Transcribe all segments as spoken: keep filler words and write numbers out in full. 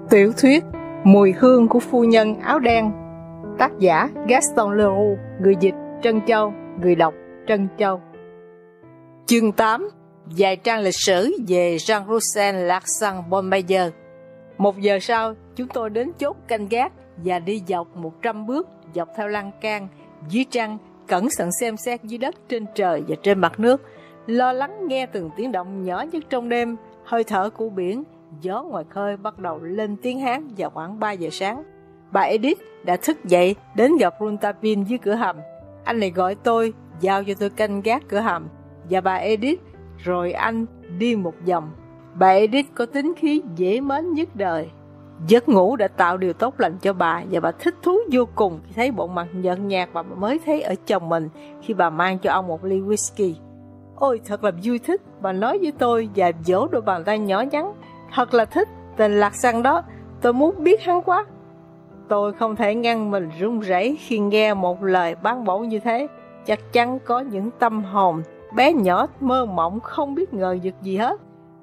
Tiểu thuyết Mùi hương của phu nhân áo đen. Tác giả Gaston Leroux. Người dịch Trân Châu. Người đọc Trân Châu. Chương tám. Vài trang lịch sử về Jean-Roussel Larsan Bonmayer. Một giờ sau, chúng tôi đến chốt canh gác và đi dọc một trăm bước dọc theo lan can, dưới trăng, cẩn thận xem xét dưới đất, trên trời và trên mặt nước, lo lắng nghe từng tiếng động nhỏ nhất trong đêm, hơi thở của biển. Gió ngoài khơi bắt đầu lên tiếng Hán vào khoảng ba giờ sáng. Bà Edith đã thức dậy đến gặp Rouletabille dưới cửa hầm. Anh này gọi tôi, giao cho tôi canh gác cửa hầm, và bà Edith, rồi anh đi một vòng. Bà Edith có tính khí dễ mến nhất đời. Giấc ngủ đã tạo điều tốt lành cho bà, và bà thích thú vô cùng khi thấy bộ mặt nhợt nhạt bà mới thấy ở chồng mình khi bà mang cho ông một ly whisky. Ôi, thật là vui thích, bà nói với tôi và vỗ đôi bàn tay nhỏ nhắn. Thật là thích tên Lạc Sang đó, tôi muốn biết hắn quá. Tôi không thể ngăn mình run rẩy khi nghe một lời bán bổ như thế. Chắc chắn có những tâm hồn bé nhỏ mơ mộng không biết ngờ vực gì hết,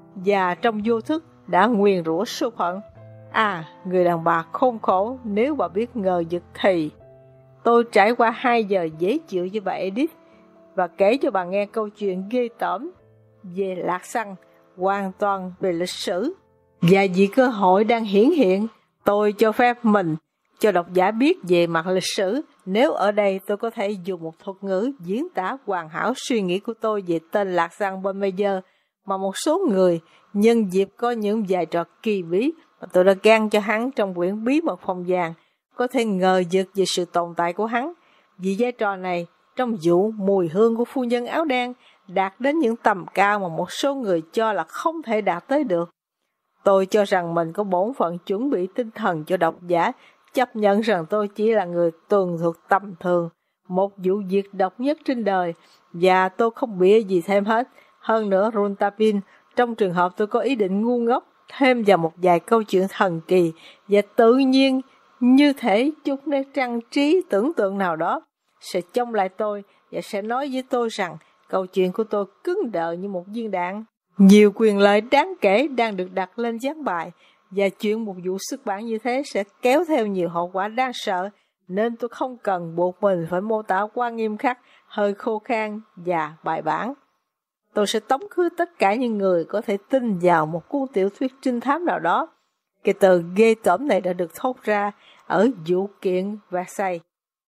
và trong vô thức đã nguyền rủa số phận. À, người đàn bà khốn khổ, nếu bà biết ngờ vực thì... Tôi trải qua hai giờ dễ chịu với bà Edith và kể cho bà nghe câu chuyện ghê tởm về Lạc Sang, hoàn toàn về lịch sử. Và vì cơ hội đang hiển hiện, tôi cho phép mình cho độc giả biết về mặt lịch sử. Nếu ở đây tôi có thể dùng một thuật ngữ diễn tả hoàn hảo suy nghĩ của tôi về tên Lạc Sang Bonmayer, mà một số người nhân dịp có những vài trò kỳ bí mà tôi đã gan cho hắn trong quyển bí mật phòng vàng có thể ngờ vực về sự tồn tại của hắn. Vì vai trò này trong vụ mùi hương của phu nhân áo đen đạt đến những tầm cao mà một số người cho là không thể đạt tới được. Tôi cho rằng mình có bổn phận chuẩn bị tinh thần cho độc giả chấp nhận rằng tôi chỉ là người tường thuật tầm thường, một vụ việc độc nhất trên đời, và tôi không bịa gì thêm hết. Hơn nữa, Rouletabille, trong trường hợp tôi có ý định ngu ngốc thêm vào một vài câu chuyện thần kỳ và tự nhiên như thể chút nét trang trí tưởng tượng nào đó, sẽ trông lại tôi và sẽ nói với tôi rằng câu chuyện của tôi cứng đờ như một viên đạn. Nhiều quyền lợi đáng kể đang được đặt lên ván bài, và chuyện một vụ xuất bản như thế sẽ kéo theo nhiều hậu quả đáng sợ, nên tôi không cần buộc mình phải mô tả quá nghiêm khắc, hơi khô khan và bài bản. Tôi sẽ tống khứ tất cả những người có thể tin vào một cuốn tiểu thuyết trinh thám nào đó. Cái từ ghê tởm này đã được thốt ra ở vụ kiện Versailles.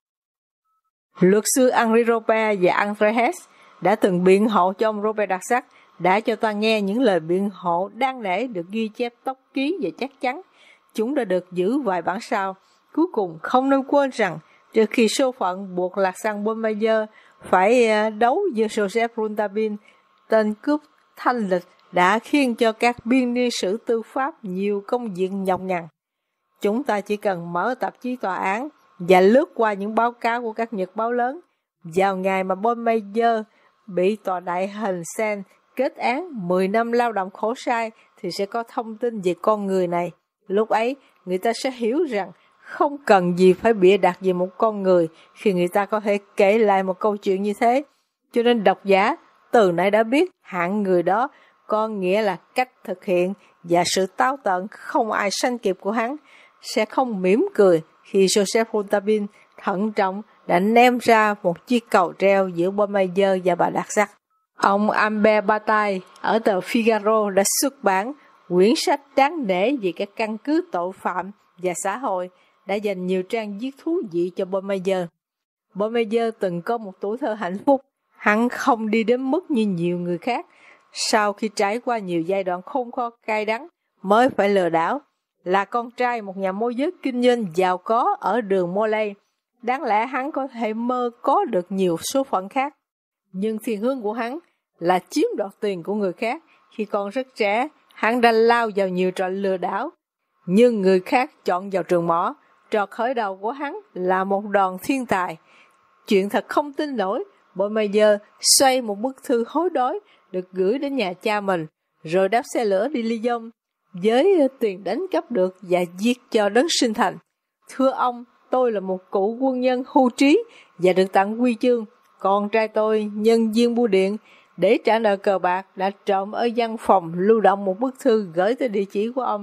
Luật sư Henri Robert và André Hesse đã từng biện hộ cho ông Robert Darzac, đã cho ta nghe những lời biện hộ đáng nể được ghi chép tốc ký và chắc chắn. Chúng đã được giữ vài bản sao. Cuối cùng không nên quên rằng trước khi số phận buộc Lạc Sang Bonmayer phải đấu với Joseph Rouletabille, tên cướp thanh lịch đã khiến cho các biên niên sử tư pháp nhiều công việc nhọc nhằn. Chúng ta chỉ cần mở tạp chí tòa án và lướt qua những báo cáo của các nhật báo lớn. Vào ngày mà Bonmayer bị tòa đại hình Seine kết án mười năm lao động khổ sai thì sẽ có thông tin về con người này. Lúc ấy, người ta sẽ hiểu rằng không cần gì phải bịa đặt về một con người khi người ta có thể kể lại một câu chuyện như thế. Cho nên độc giả từ nãy đã biết hạng người đó có nghĩa là cách thực hiện và sự táo tợn không ai sánh kịp của hắn, sẽ không mỉm cười khi Joseph Rouletabille thận trọng đã ném ra một chiếc cầu treo giữa Bonmayer và bà Darzac. Ông Albert Bataille ở tờ Figaro đã xuất bản quyển sách đáng nể về các căn cứ tội phạm và xã hội, đã dành nhiều trang viết thú vị cho Bonmayer. Bonmayer từng có một tuổi thơ hạnh phúc. Hắn không đi đến mức như nhiều người khác, sau khi trải qua nhiều giai đoạn khốn khó cay đắng mới phải lừa đảo. Là con trai một nhà môi giới kinh doanh giàu có ở đường Molay, đáng lẽ hắn có thể mơ có được nhiều số phận khác. Nhưng thiên hướng của hắn là chiếm đoạt tiền của người khác. Khi còn rất trẻ, hắn đã lao vào nhiều trò lừa đảo, nhưng người khác chọn vào trường mỏ. Trò khởi đầu của hắn là một đòn thiên tài. Chuyện thật không tin nổi, Bonmayer xoay một bức thư hối đoái được gửi đến nhà cha mình, rồi đáp xe lửa đi Lyon với tiền đánh cắp được và giết cho đấng sinh thành. Thưa ông, tôi là một cựu quân nhân hưu trí và được tặng huy chương. Con trai tôi, nhân viên bưu điện, để trả nợ cờ bạc, đã trộm ở văn phòng lưu động một bức thư gửi tới địa chỉ của ông.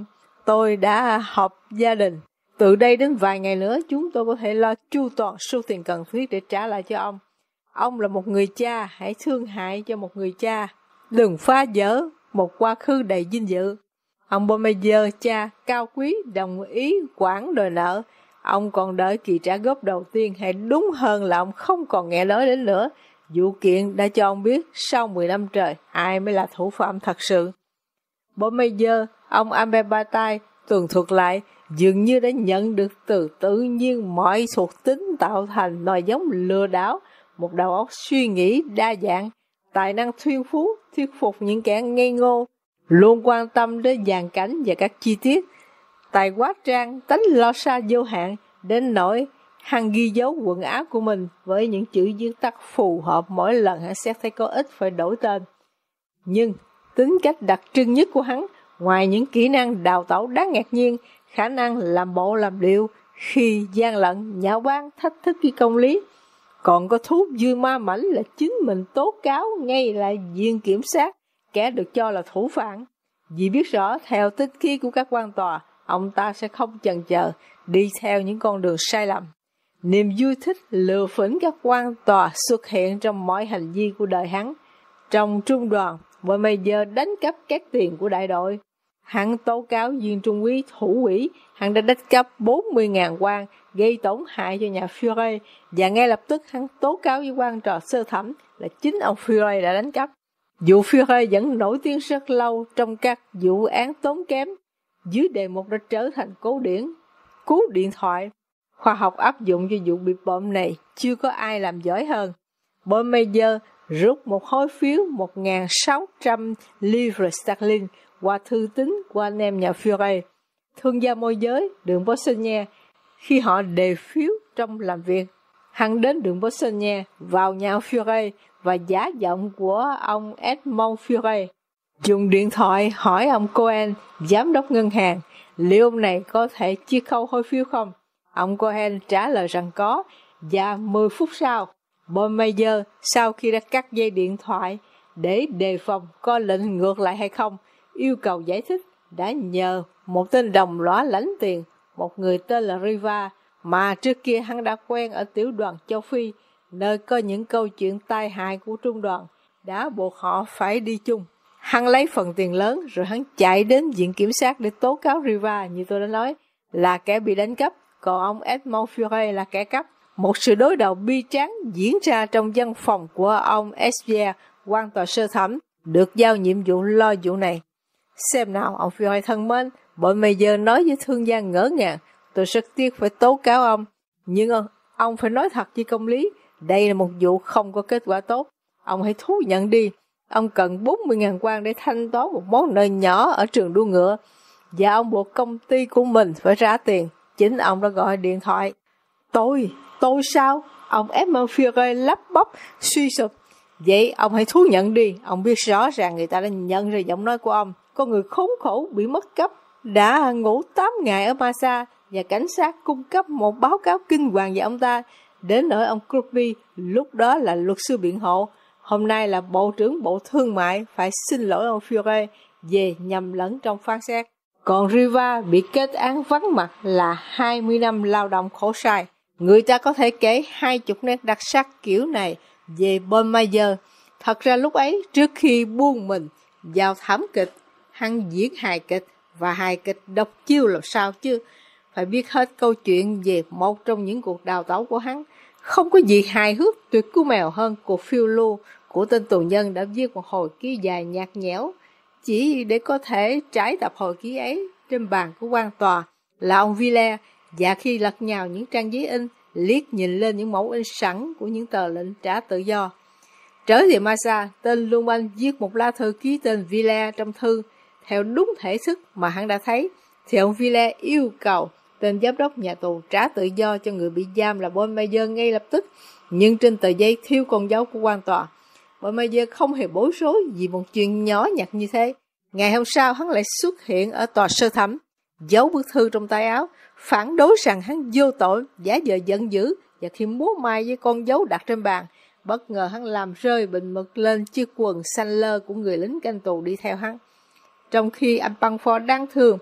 tôi đã họp gia đình. Từ đây đến vài ngày nữa, chúng tôi có thể lo chu toàn số tiền cần thiết để trả lại cho ông. Ông là một người cha, hãy thương hại cho một người cha. Đừng phá vỡ một quá khứ đầy vinh dự. Ông Bourmeyer, cha cao quý, đồng ý quản đòi nợ. Ông còn đợi kỳ trả góp đầu tiên, hay đúng hơn là ông không còn nghe nói đến nữa. Vụ kiện đã cho ông biết sau mười năm trời ai mới là thủ phạm thật sự. Bourmeyer, ông Albert Bataille tường thuật lại, dường như đã nhận được từ tự nhiên mọi thuộc tính tạo thành nòi giống lừa đảo, một đầu óc suy nghĩ đa dạng, tài năng thuyên phú, thuyết phục những kẻ ngây ngô, luôn quan tâm đến dàn cảnh và các chi tiết, tài quá trang, tánh lo xa vô hạn, đến nỗi hắn ghi dấu quần áo của mình với những chữ viết tắt phù hợp mỗi lần hắn xét thấy có ích phải đổi tên. Nhưng tính cách đặc trưng nhất của hắn, ngoài những kỹ năng đào tẩu đáng ngạc nhiên, khả năng làm bộ làm điệu khi gian lận, nhạo báng, thách thức với công lý, còn có thú vui ma mãnh là chính mình tố cáo ngay lại viện kiểm sát kẻ được cho là thủ phạm. Vì biết rõ theo tính khí của các quan tòa, ông ta sẽ không chần chờ đi theo những con đường sai lầm. Niềm vui thích lừa phỉnh các quan tòa xuất hiện trong mọi hành vi của đời hắn. Trong trung đoàn, Bourmeyer đánh cắp các tiền của đại đội. Hắn tố cáo viên trung úy thủ quỹ, hắn đã đánh cắp bốn mươi nghìn won, gây tổn hại cho nhà Führer, và ngay lập tức hắn tố cáo với quan trò sơ thẩm là chính ông Führer đã đánh cắp. Vụ Führer vẫn nổi tiếng rất lâu trong các vụ án tốn kém. Dưới đề mục đã trở thành cố điển. Cú điện thoại, khoa học áp dụng cho vụ bịp bợm này chưa có ai làm giỏi hơn. Bourmeyer rút một hối phiếu một nghìn sáu trăm livres sterling qua thư tín của anh em nhà Führer, thương gia môi giới đường Bosnia. Khi họ đề phiếu trong làm việc, hắn đến đường Bosnia vào nhà Führer và giả giọng của ông Edmond Führer, dùng điện thoại hỏi ông Cohen, giám đốc ngân hàng, liệu ông này có thể chia khâu hối phiếu không. Ông Cohen trả lời rằng có, và mười phút sau, Bourmeyer sau khi đã cắt dây điện thoại để đề phòng có lệnh ngược lại hay không, yêu cầu giải thích, đã nhờ một tên đồng lõa lãnh tiền, một người tên là Riva, mà trước kia hắn đã quen ở tiểu đoàn châu Phi, nơi có những câu chuyện tai hại của trung đoàn, đã buộc họ phải đi chung. Hắn lấy phần tiền lớn rồi hắn chạy đến viện kiểm sát để tố cáo Riva, như tôi đã nói, là kẻ bị đánh cắp, còn ông Edmond Führer là kẻ cắp. Một sự đối đầu bi tráng diễn ra trong văn phòng của ông Esvier, quan tòa sơ thẩm, được giao nhiệm vụ lo vụ này. Xem nào, ông Führer thân mến, Bourmeyer nói với thương gia ngỡ ngàng, tôi rất tiếc phải tố cáo ông, nhưng ông phải nói thật với công lý, đây là một vụ không có kết quả tốt. Ông hãy thú nhận đi, ông cần bốn mươi nghìn won để thanh toán một món nợ nhỏ ở trường đua ngựa, và ông buộc công ty của mình phải trả tiền. Chính ông đã gọi điện thoại. Tôi, tôi sao? Ông Edmond Führer lắp bắp, suy sụp. Vậy ông hãy thú nhận đi, ông biết rõ ràng người ta đã nhận ra giọng nói của ông. Con người khốn khổ bị mất cắp, đã ngủ tám ngày ở Masa, và cảnh sát cung cấp một báo cáo kinh hoàng về ông ta. Đến nỗi ông Kruppi, lúc đó là luật sư biện hộ, hôm nay là Bộ trưởng Bộ Thương mại, phải xin lỗi ông Führer về nhầm lẫn trong phán xét. Còn Riva bị kết án vắng mặt là hai mươi năm lao động khổ sai. Người ta có thể kể hai chục nét đặc sắc kiểu này về Bourmeyer. Thật ra lúc ấy, trước khi buông mình vào thảm kịch, hắn diễn hài kịch, và hài kịch độc chiêu làm sao chứ. Phải biết hết câu chuyện về một trong những cuộc đào tẩu của hắn. Không có gì hài hước tuyệt cú mèo hơn cuộc phiêu lưu của tên tù nhân đã viết một hồi ký dài nhạt nhẽo, chỉ để có thể trải tập hồi ký ấy trên bàn của quan tòa là ông Villers, và khi lật nhào những trang giấy in, liếc nhìn lên những mẫu in sẵn của những tờ lệnh trả tự do. Trở về Masa, tên Luân Anh viết một lá thư ký tên Villers trong thư, theo đúng thể thức mà hắn đã thấy, thì ông Villers yêu cầu tên giám đốc nhà tù trả tự do cho người bị giam là Bourmeyer ngay lập tức, nhưng trên tờ giấy thiếu con dấu của quan tòa. Bourmeyer không hề bối rối vì một chuyện nhỏ nhặt như thế. Ngày hôm sau hắn lại xuất hiện ở tòa sơ thẩm, giấu bức thư trong tay áo, phản đối rằng hắn vô tội, giả vờ giận dữ, và khi múa may với con dấu đặt trên bàn, bất ngờ hắn làm rơi bình mực lên chiếc quần xanh lơ của người lính canh tù đi theo hắn. Trong khi anh Băng Phò đáng thương,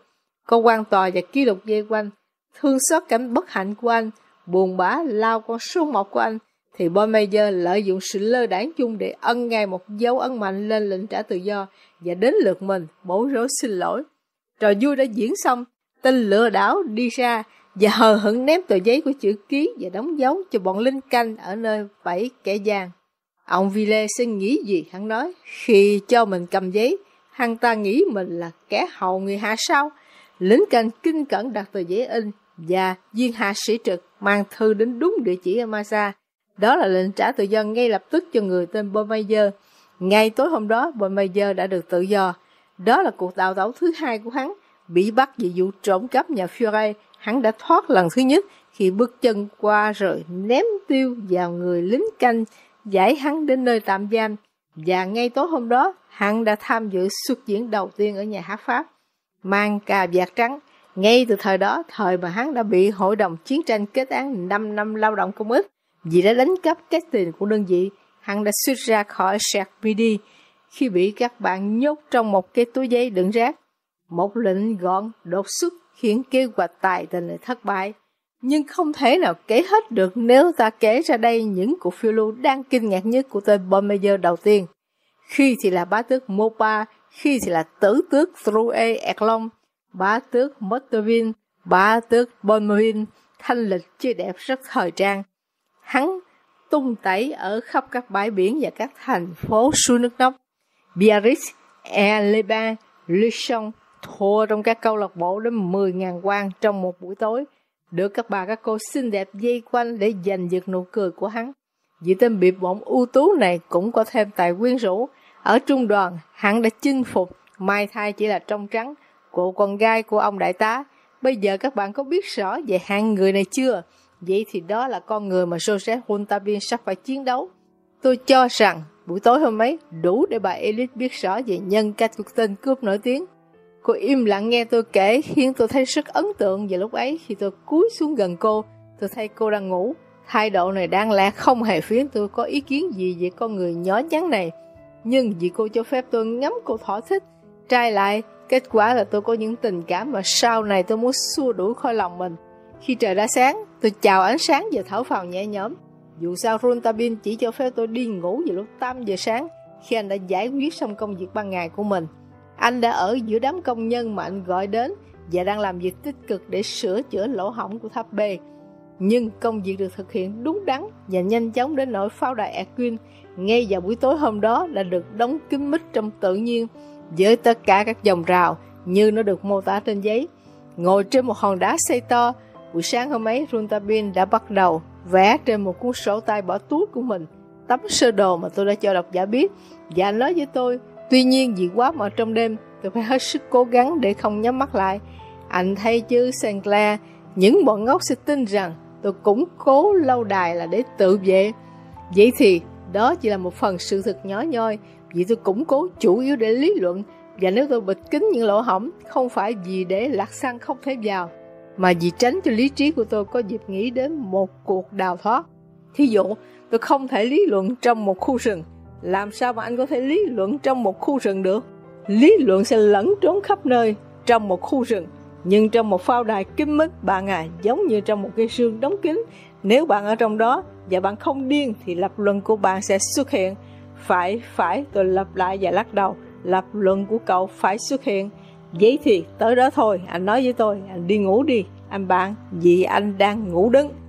Có quan tòa và ký lục dây quanh, thương xót cảnh bất hạnh của anh, buồn bã lao con số một của anh, thì Baumeister lợi dụng sự lơ đãng chung để ân ngay một dấu ấn mạnh lên lệnh trả tự do, và đến lượt mình bối rối xin lỗi. Trò vui đã diễn xong, tên lừa đảo đi ra và hờ hững ném tờ giấy của chữ ký và đóng dấu cho bọn lính canh ở nơi bẫy kẻ gian. Ông Ville sẽ nghĩ gì hắn nói, khi cho mình cầm giấy, hắn ta nghĩ mình là kẻ hầu người hạ sao. Lính canh kinh cẩn đặt tờ giấy in và viên hạ sĩ trực mang thư đến đúng địa chỉ ở Massa. Đó là lệnh trả tự do ngay lập tức cho người tên Baumeister. Ngay tối hôm đó, Baumeister đã được tự do. Đó là cuộc đào tẩu thứ hai của hắn. Bị bắt vì vụ trộm cắp nhà Furet, hắn đã thoát lần thứ nhất khi bước chân qua rồi ném tiêu vào người lính canh, giải hắn đến nơi tạm giam. Và ngay tối hôm đó, hắn đã tham dự xuất diễn đầu tiên ở nhà hát Pháp, mang cà vạt trắng. Ngay từ thời đó, thời mà hắn đã bị hội đồng chiến tranh kết án năm năm lao động công ích vì đã đánh cắp các tiền của đơn vị, hắn đã xuất ra khỏi Sạc Midi khi bị các bạn nhốt trong một cái túi giấy đựng rác. Một lệnh gọn đột xuất khiến kế hoạch tài tình này thất bại. Nhưng không thể nào kể hết được nếu ta kể ra đây những cuộc phiêu lưu đang kinh ngạc nhất của tên Baumeister đầu tiên. Khi thì là bá tước Mopa, khi thì là tử tước Drouet Erlon, bá tước Mottevin, bá tước Bonmorin, thanh lịch chứ đẹp rất thời trang. Hắn tung tẩy ở khắp các bãi biển và các thành phố suối nước nóng. Biarritz, Aix-les-Bains, Luchon thua trong các câu lạc bộ đến mười nghìn quan trong một buổi tối, được các bà các cô xinh đẹp dây quanh để giành giật nụ cười của hắn. Vì tên biệt bổng ưu tú này cũng có thêm tài quyến rũ. Ở trung đoàn, hắn đã chinh phục Mai Thai chỉ là trong trắng, cô con gái của ông đại tá. Bây giờ các bạn có biết rõ về hạng người này chưa? Vậy thì đó là con người mà Joseph Rouletabille sắp phải chiến đấu. Tôi cho rằng buổi tối hôm ấy đủ để bà Elite biết rõ về nhân cách của tên cướp nổi tiếng. Cô im lặng nghe tôi kể khiến tôi thấy rất ấn tượng. Và lúc ấy khi tôi cúi xuống gần cô, tôi thấy cô đang ngủ. Thái độ này đáng lẽ không hề khiến tôi có ý kiến gì về con người nhỏ nhắn này. Nhưng vì cô cho phép tôi ngắm cô thỏa thích, trai lại, kết quả là tôi có những tình cảm mà sau này tôi muốn xua đuổi khỏi lòng mình. Khi trời đã sáng, tôi chào ánh sáng và thở phào nhẹ nhõm. Dù sao Rouletabille chỉ cho phép tôi đi ngủ vào lúc tám giờ sáng khi anh đã giải quyết xong công việc ban ngày của mình. Anh đã ở giữa đám công nhân mà anh gọi đến và đang làm việc tích cực để sửa chữa lỗ hổng của tháp B. Nhưng công việc được thực hiện đúng đắn và nhanh chóng đến nỗi pháo đài Erquin ngay vào buổi tối hôm đó đã được đóng kín mít trong tự nhiên với tất cả các dòng rào như nó được mô tả trên giấy. Ngồi trên một hòn đá xây to, buổi sáng hôm ấy Rouletabille đã bắt đầu vẽ trên một cuốn sổ tay bỏ túi của mình tấm sơ đồ mà tôi đã cho độc giả biết, và anh nói với tôi, tuy nhiên vì quá mệt trong đêm, tôi phải hết sức cố gắng để không nhắm mắt lại. Anh thấy chứ Saint Clair, những bọn ngốc sẽ tin rằng tôi củng cố lâu đài là để tự vệ. Vậy thì đó chỉ là một phần sự thực nhỏ nhoi, vì tôi củng cố chủ yếu để lý luận, và nếu tôi bịt kín những lỗ hổng, không phải vì để lạc xăng không thể vào, mà vì tránh cho lý trí của tôi có dịp nghĩ đến một cuộc đào thoát. Thí dụ, tôi không thể lý luận trong một khu rừng. Làm sao mà anh có thể lý luận trong một khu rừng được? Lý luận sẽ lẫn trốn khắp nơi trong một khu rừng. Nhưng trong một pháo đài kín mít, bạn à, giống như trong một cái xương đóng kín. Nếu bạn ở trong đó và bạn không điên thì lập luận của bạn sẽ xuất hiện. Phải, phải, tôi lặp lại và lắc đầu. Lập luận của cậu phải xuất hiện. Vậy thì tới đó thôi, anh nói với tôi, anh đi ngủ đi, anh bạn, vì anh đang ngủ đứng.